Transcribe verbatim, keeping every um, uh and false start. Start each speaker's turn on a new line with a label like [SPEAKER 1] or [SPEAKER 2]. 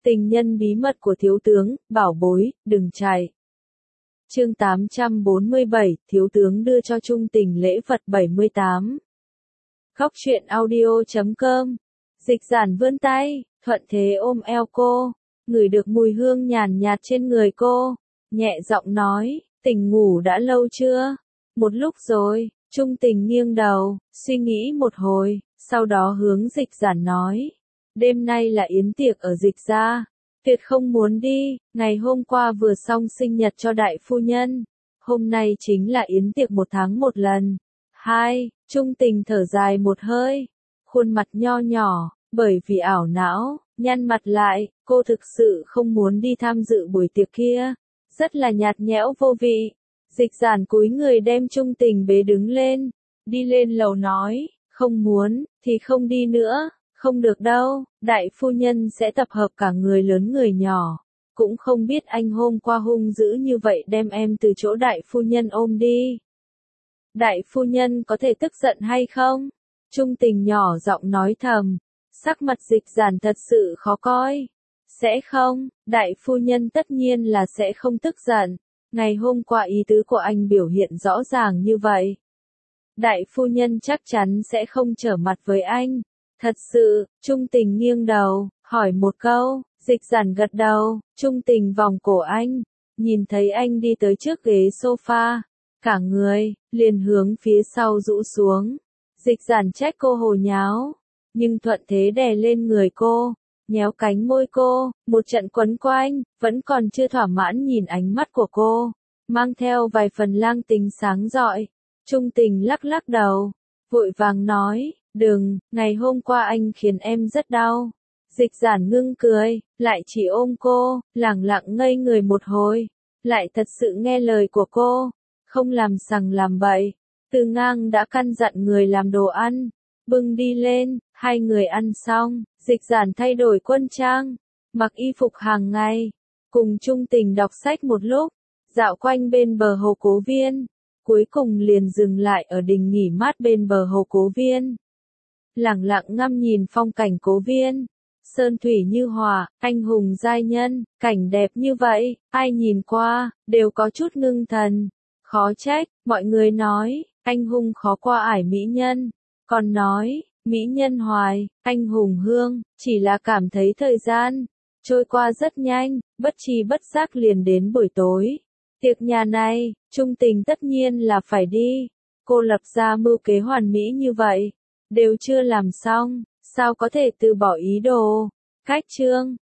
[SPEAKER 1] Tình nhân bí mật của thiếu tướng, bảo bối, đừng chạy. Chương tám trăm bốn mươi bảy, thiếu tướng đưa cho Trung Tình lễ vật bảy mươi tám. Góc truyện audio chấm com. Dịch Giản vươn tay, thuận thế ôm eo cô, ngửi được mùi hương nhàn nhạt trên người cô, nhẹ giọng nói, tỉnh ngủ đã lâu chưa? Một lúc rồi. Trung Tình nghiêng đầu, suy nghĩ một hồi, sau đó hướng Dịch Giản nói, đêm nay là yến tiệc ở Dịch gia, tuyệt không muốn đi, ngày hôm qua vừa xong sinh nhật cho đại phu nhân, hôm nay chính là yến tiệc một tháng một lần. Hai, Trung Tình thở dài một hơi, khuôn mặt nho nhỏ, bởi vì ảo não, nhăn mặt lại, cô thực sự không muốn đi tham dự buổi tiệc kia, rất là nhạt nhẽo vô vị. Dịch Giản cúi người đem Trung Tình bế đứng lên, đi lên lầu nói, không muốn, thì không đi nữa, không được đâu, đại phu nhân sẽ tập hợp cả người lớn người nhỏ, cũng không biết anh hôm qua hung dữ như vậy đem em từ chỗ đại phu nhân ôm đi. Đại phu nhân có thể tức giận hay không? Trung Tình nhỏ giọng nói thầm, sắc mặt Dịch Giản thật sự khó coi. Sẽ không, đại phu nhân tất nhiên là sẽ không tức giận. Ngày hôm qua ý tứ của anh biểu hiện rõ ràng như vậy. Đại phu nhân chắc chắn sẽ không trở mặt với anh. Thật sự, Trung Tình nghiêng đầu, hỏi một câu, Dịch Giản gật đầu, Trung Tình vòng cổ anh, nhìn thấy anh đi tới trước ghế sofa, cả người, liền hướng phía sau rũ xuống. Dịch Giản trách cô hồ nháo, nhưng thuận thế đè lên người cô, nhéo cánh môi cô, một trận quấn quanh, vẫn còn chưa thỏa mãn nhìn ánh mắt của cô, mang theo vài phần lang tính sáng rọi. Trung Tình lắc lắc đầu, vội vàng nói, đừng, ngày hôm qua anh khiến em rất đau. Dịch Giản ngưng cười, lại chỉ ôm cô, lẳng lặng ngây người một hồi, lại thật sự nghe lời của cô, không làm sằng làm bậy. Từ Ngang đã căn dặn người làm đồ ăn, bưng đi lên, hai người ăn xong, Dịch Giản thay đổi quân trang, mặc y phục hàng ngày, cùng Trung Tình đọc sách một lúc, dạo quanh bên bờ hồ Cố Viên, cuối cùng liền dừng lại ở đình nghỉ mát bên bờ hồ Cố Viên. Lẳng lặng ngắm nhìn phong cảnh Cố Viên, sơn thủy như hòa, anh hùng giai nhân, cảnh đẹp như vậy, ai nhìn qua, đều có chút ngưng thần. Khó trách, mọi người nói, anh hùng khó qua ải mỹ nhân, còn nói, mỹ nhân hoài, anh hùng hương, chỉ là cảm thấy thời gian trôi qua rất nhanh, bất tri bất giác liền đến buổi tối. Tiệc nhà này, Trung Tình tất nhiên là phải đi, cô lập ra mưu kế hoàn mỹ như vậy, đều chưa làm xong, sao có thể từ bỏ ý đồ. Cách chương